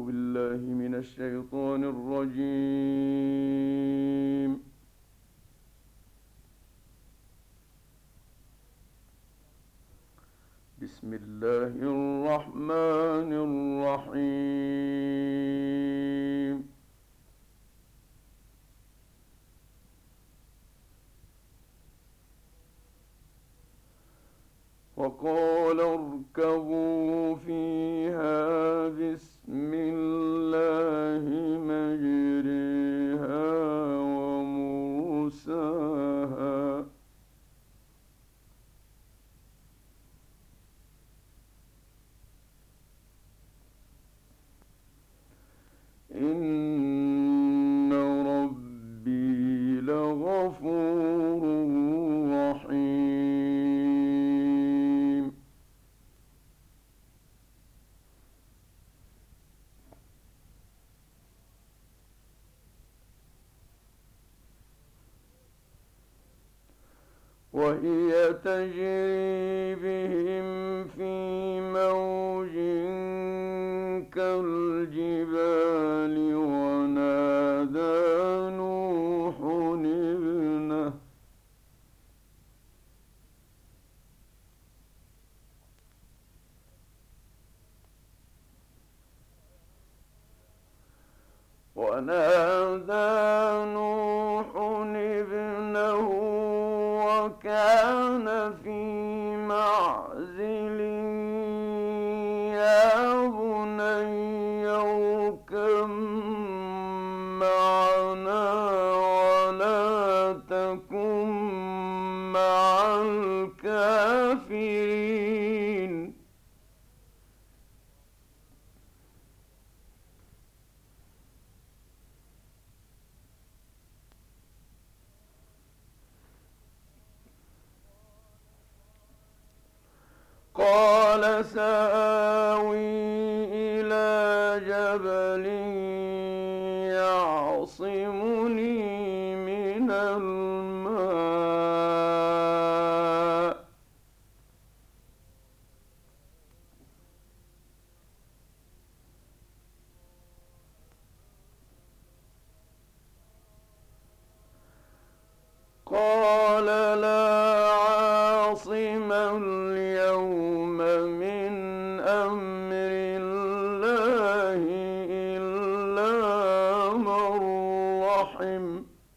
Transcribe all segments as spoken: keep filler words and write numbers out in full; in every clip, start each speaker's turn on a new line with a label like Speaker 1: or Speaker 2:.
Speaker 1: بالله من الشيطان الرجيم. بسم الله الرحمن الرحيم. وقال اركبوا فيها بسم الله مجريها ومرساها إن ربي لغفور رحيم. وهي تجري بهم في موج كالجبال ونادى نوح ابنه ونادى نوح ابنه وكان في معزل يا بني اركب معنا ولا تكن مع الكافرين. قال سآوي إلى جبل يعصمني من الماء قال لا عاصم اليوم من أمر الله إلا من رحم.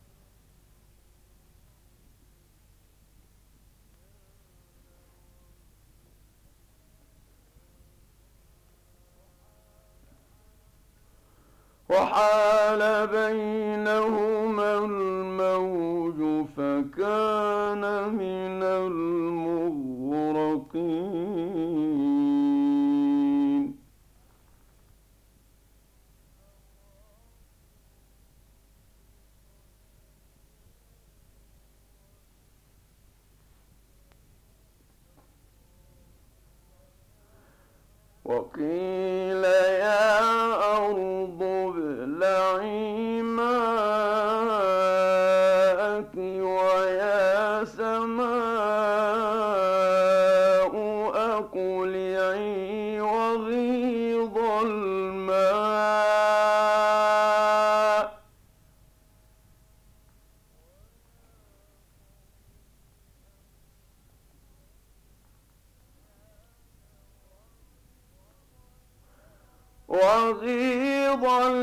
Speaker 1: وحال بينهما الموج فكان من المغرقين. وقيل يا أرض ابلعي ماءك ويا سماء أقلعي وغيض الماء وغيض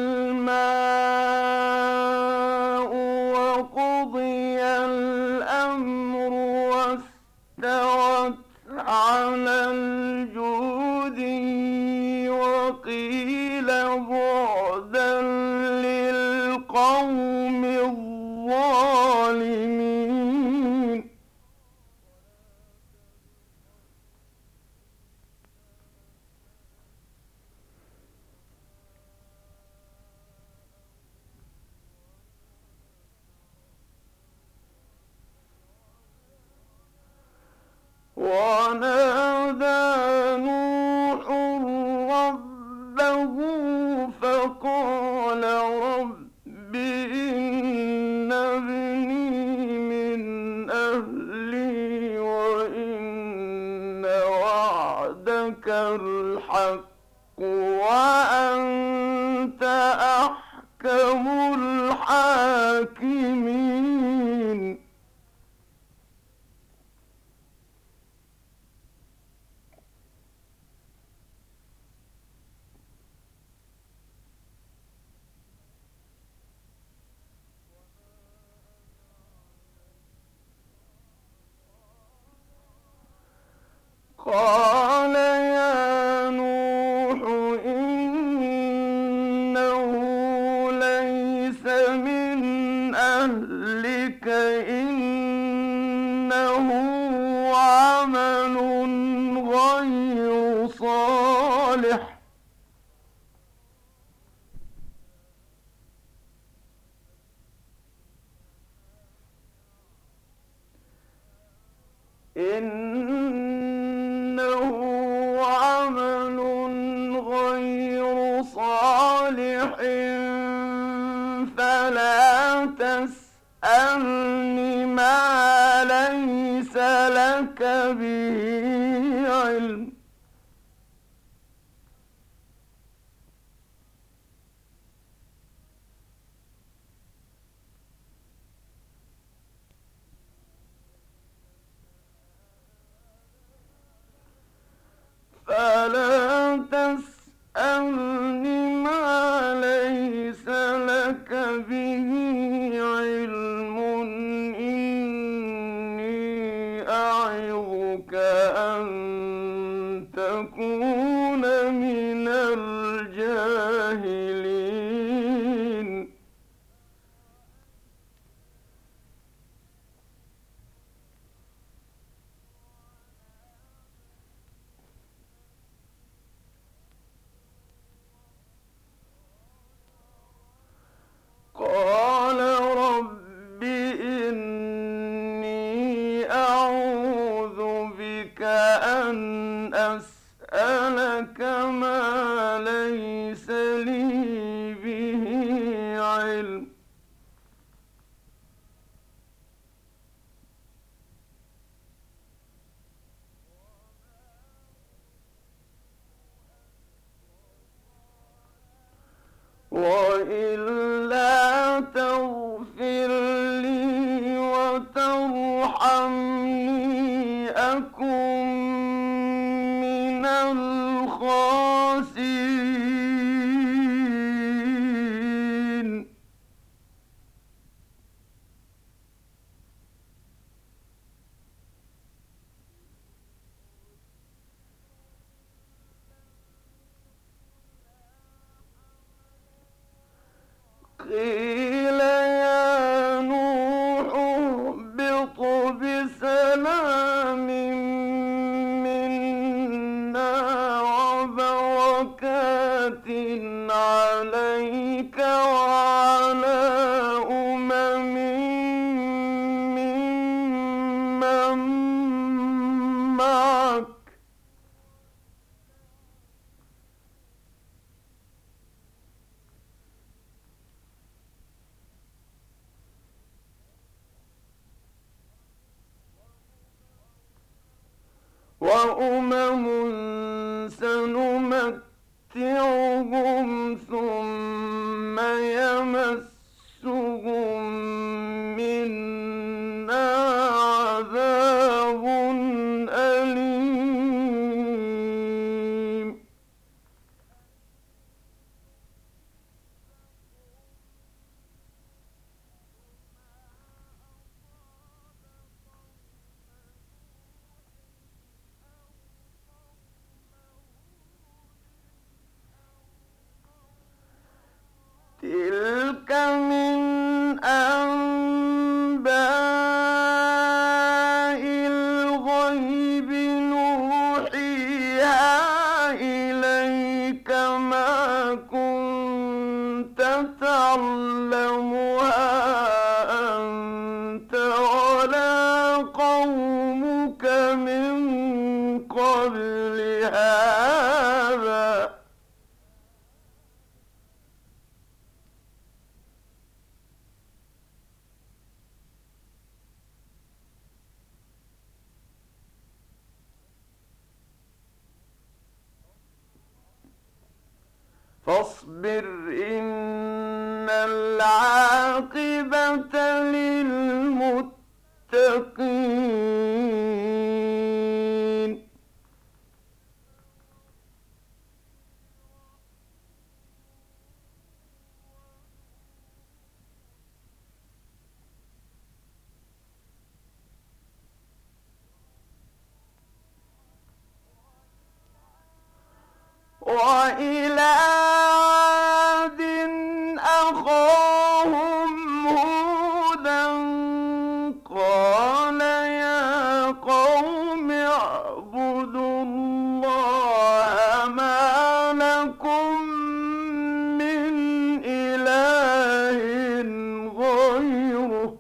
Speaker 1: الماء وقضي الأمر واستوت على الجود وقيل بعدا للقوم الظالمين. ونادى نوح ربه فقال رب إن ابني من أهلي وإن وعدك الحق وأنت أحكم الحاكمين. قال يا نوح إنه ليس من أهلك إنه عمل غير صالح إنه عمل غير صالح فلا تسألني ما ليس لك به علم فلا تسألني ما ليس لك به علم إني أعظك أن تكون من الجاهلين. قال رب إني أعوذ بك أن أسألك ما ليس لي به علم وإلا تغفر لي وترحمني أكن من الخاسرين. قيل يا نوح اهبط بسلام منا وبركات عليك وعلى أمم ممن معك وأمم سنمتعهم ثم يمسهم منا عذاب أليم. تلك من أنباء الغيب نوحيها إليك ما كنت تعلمها أنت ولا قومك من قبل هذا فاصبر إن والعاقبة للمتقين. وإلى عاد أخاهم هودا قال يا قوم اعبدوا الله ما لكم من إله غيره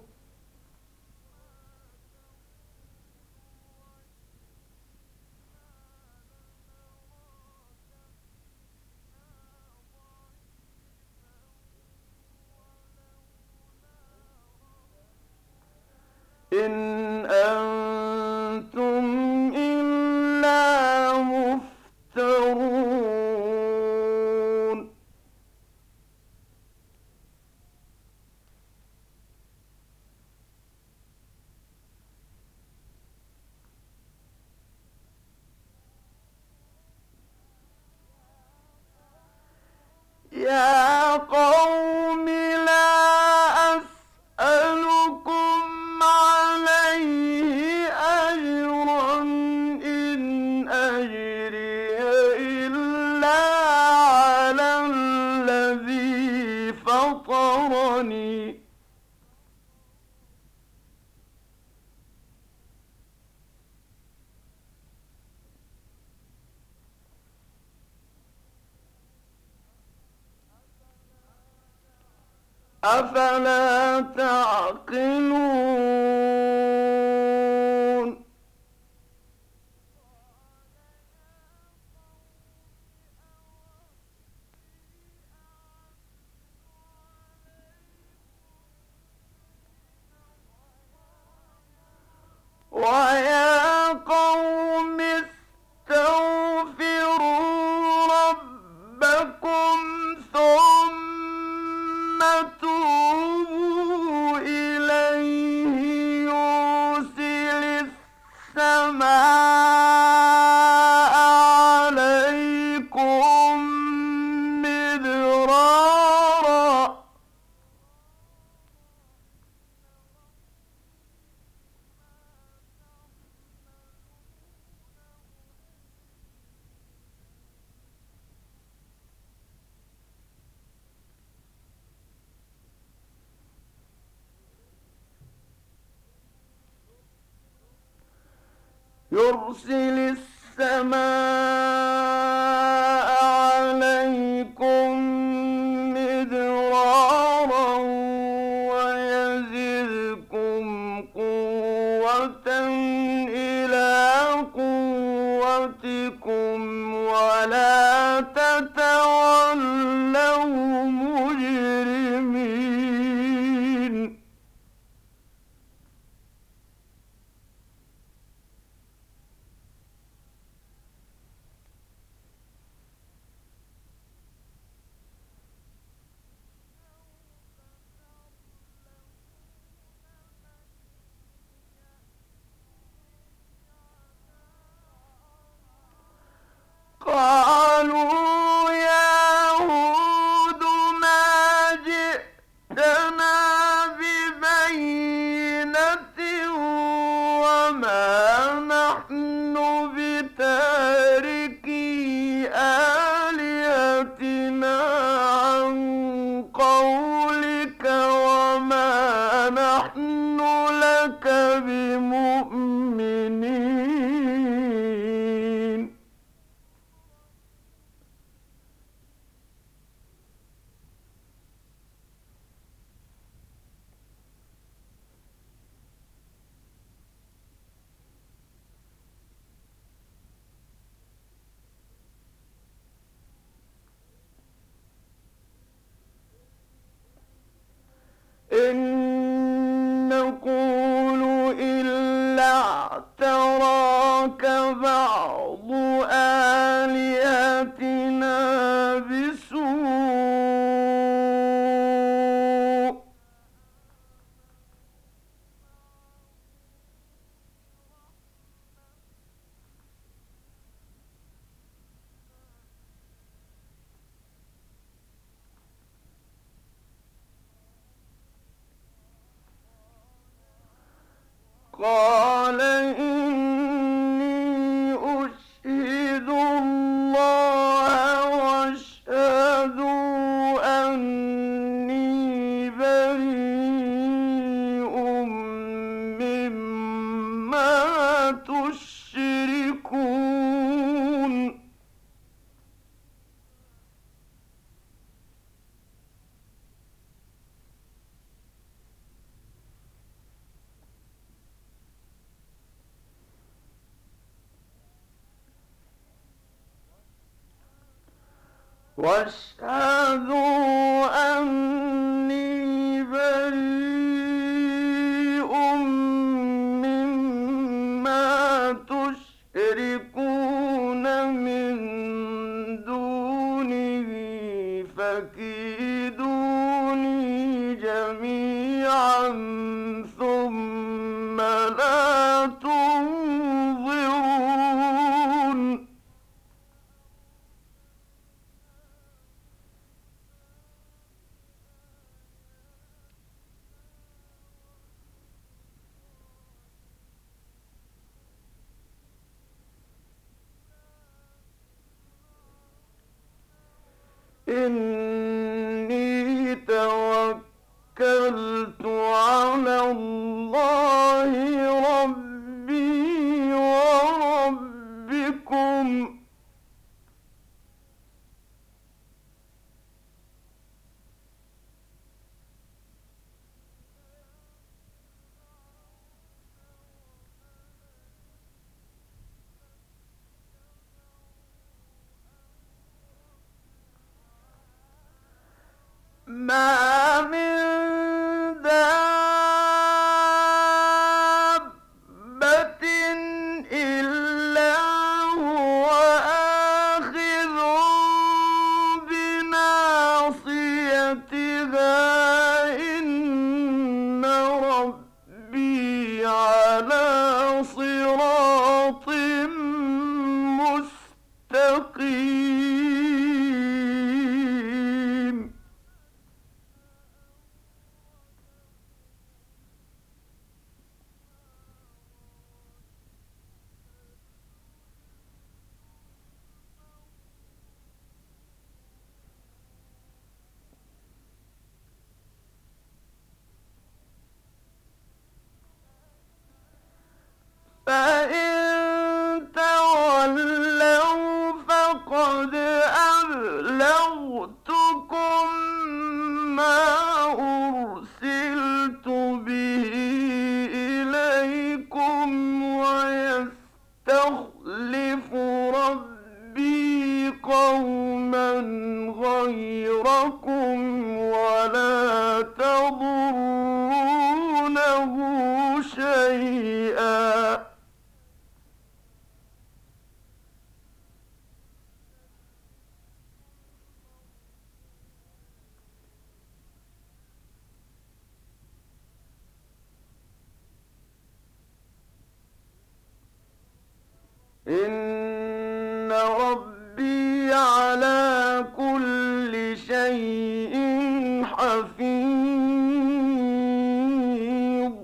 Speaker 1: إن أنتم إلا مفترون. يا قوم لا أسألكم عليه أجرا إن أجري إلا على الذي فطرني أفلا تعقلون. ويا قوم استغفروا ربكم ثم توبوا إليه يرسل السماء عليكم مدرارا يرسل السماء عليكم مدرارا ويزدكم قوة إلى قوتكم ولا تتولوا مجرمين. قالوا يا هود ما جئتنا ببينة وما نحن بتاركي آلهتنا عن قولك وما نحن لك بمؤمنين. إن نقول إلا اعتراك بعض آلهتنا بسوء قال إني أشهد الله واشهدوا أني بريء مما تشركون واشهدوا أني بريء مما تشركون من دونه فكيدوني جميعا ثم لا تنظرون إني توكلت على الله ربي وربكم ما من دابة إلا هو آخذ بناصيتها إن ربي على صراط مستقيم فإن تولوا فقد أبلغتكم ما أرسلت به إليكم ويستخلف ربي قوما غيركم ولا تضرونه شيئا إن ربي على كل شيء حفيظ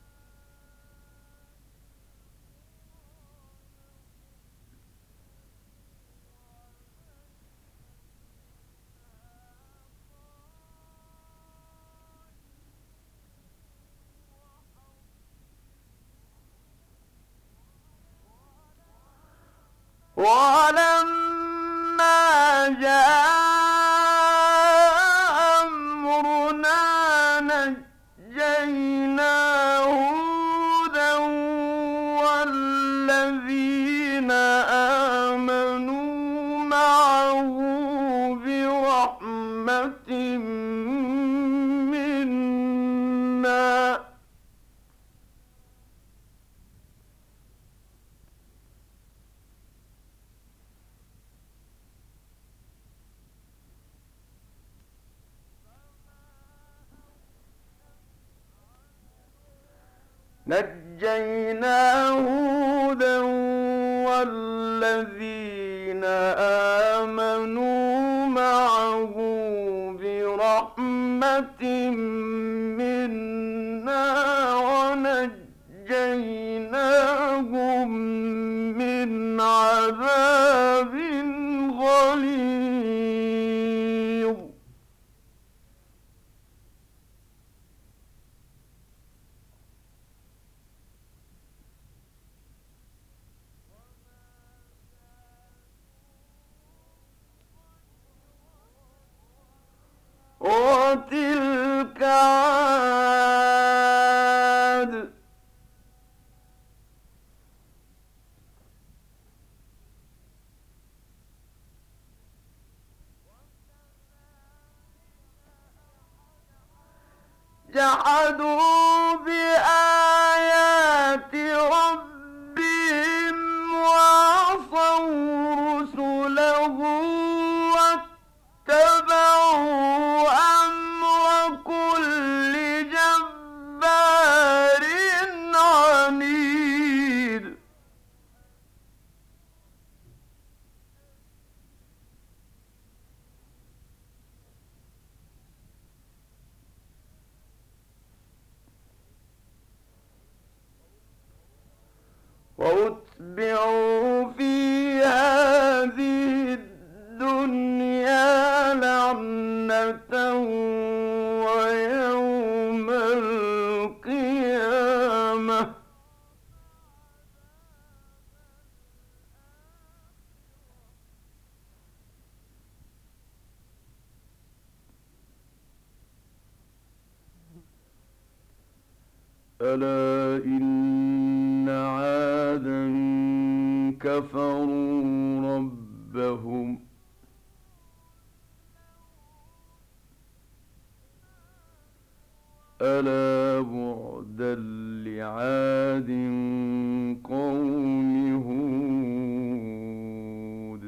Speaker 1: ولما جاء أمرنا نجينا هودا والذين آمنوا معه برحمة منا نجينا هودا والذين آمنوا معه برحمة منا ونجينا جحدوا بآيات ربهم وعصوا رسله واتبعوا أمر كل جبار عنيد وأتبعوا في هذه الدنيا لعنة ويوم القيامة ألا إن عادا كفروا ربهم ألا بعدا لعاد قوم هود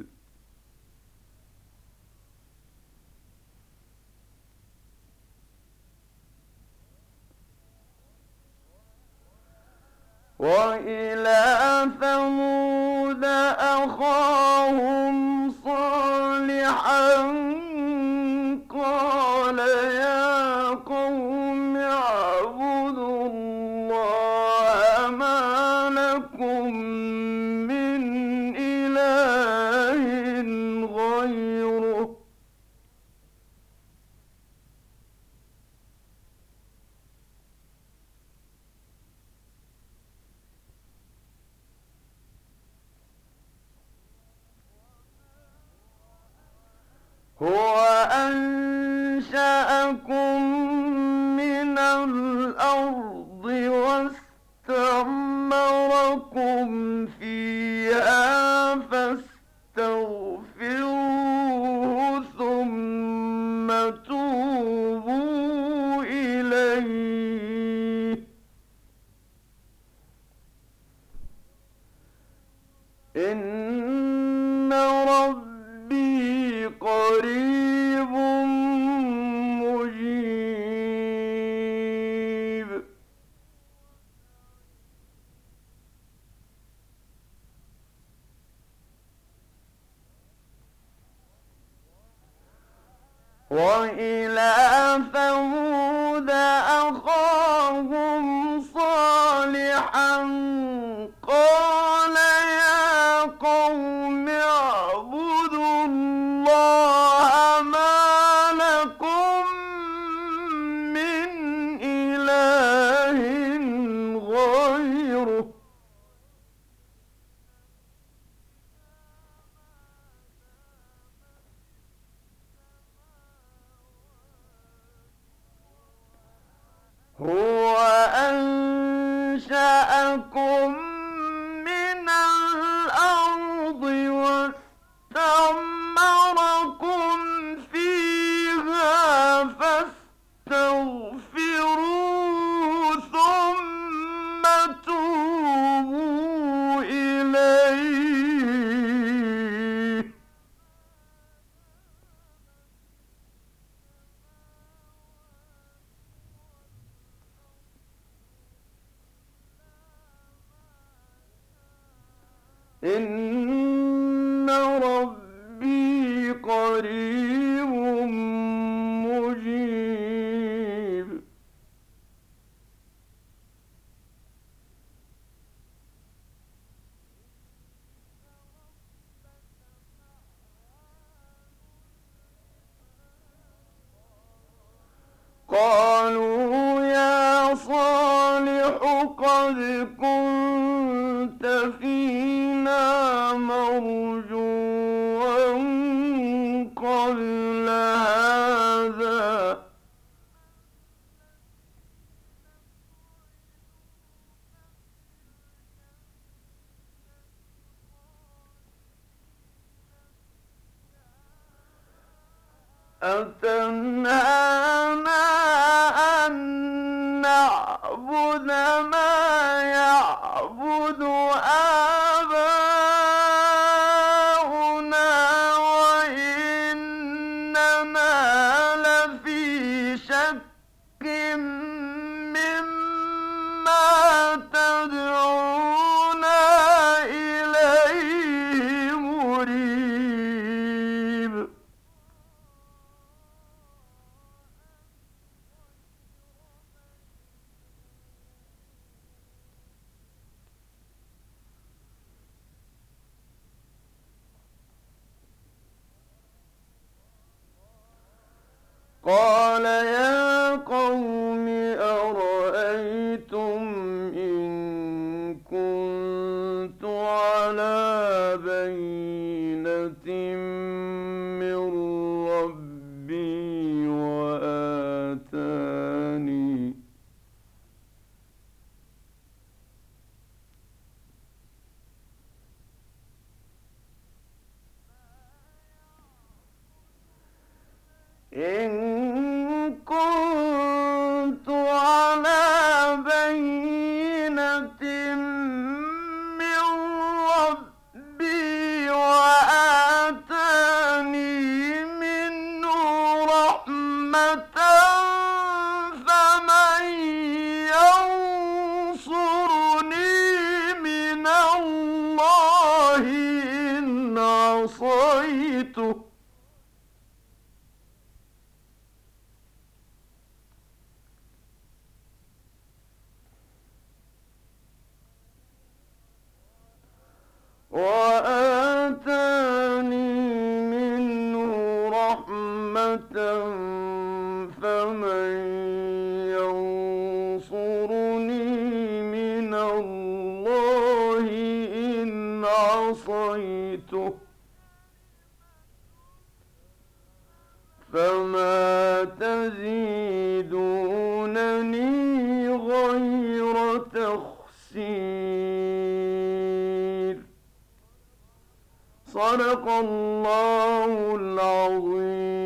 Speaker 1: وإلى ثمود أخاهم صالحا قال يا قوم اعبدوا الله ما لكم من إله غيره هو أنشأكم من الأرض واستعمركم فيها فاستغفروه ثم توبوا إليه إن ربي قريب مجيب وإلى ثمود أخاهم صالحا قال يا قوم اعبدوا الله ما لكم من إله غيره هو أنشأكم من الأرض واستعمركم فيها فاستغفروه ثم توبوا إليه إن ربي قريب مجيب قالوا يا صالح قد كنت فينا مرجوا قبل هذا أتنهانا أن ما يعبد آباؤنا وإننا لفي شك مما تدعونا إليه مريب. قال يا قوم أرأيتم إن كنت على بينة من ربي وآتاني إن كنت على بينة من ربي وآتاني منه رحمة فمن ينصرني من الله إن عصيته وآتاني منه رحمة فمن ينصرني من الله إن عصيته فما تزيدونني غير تخسير. صدق الله العظيم.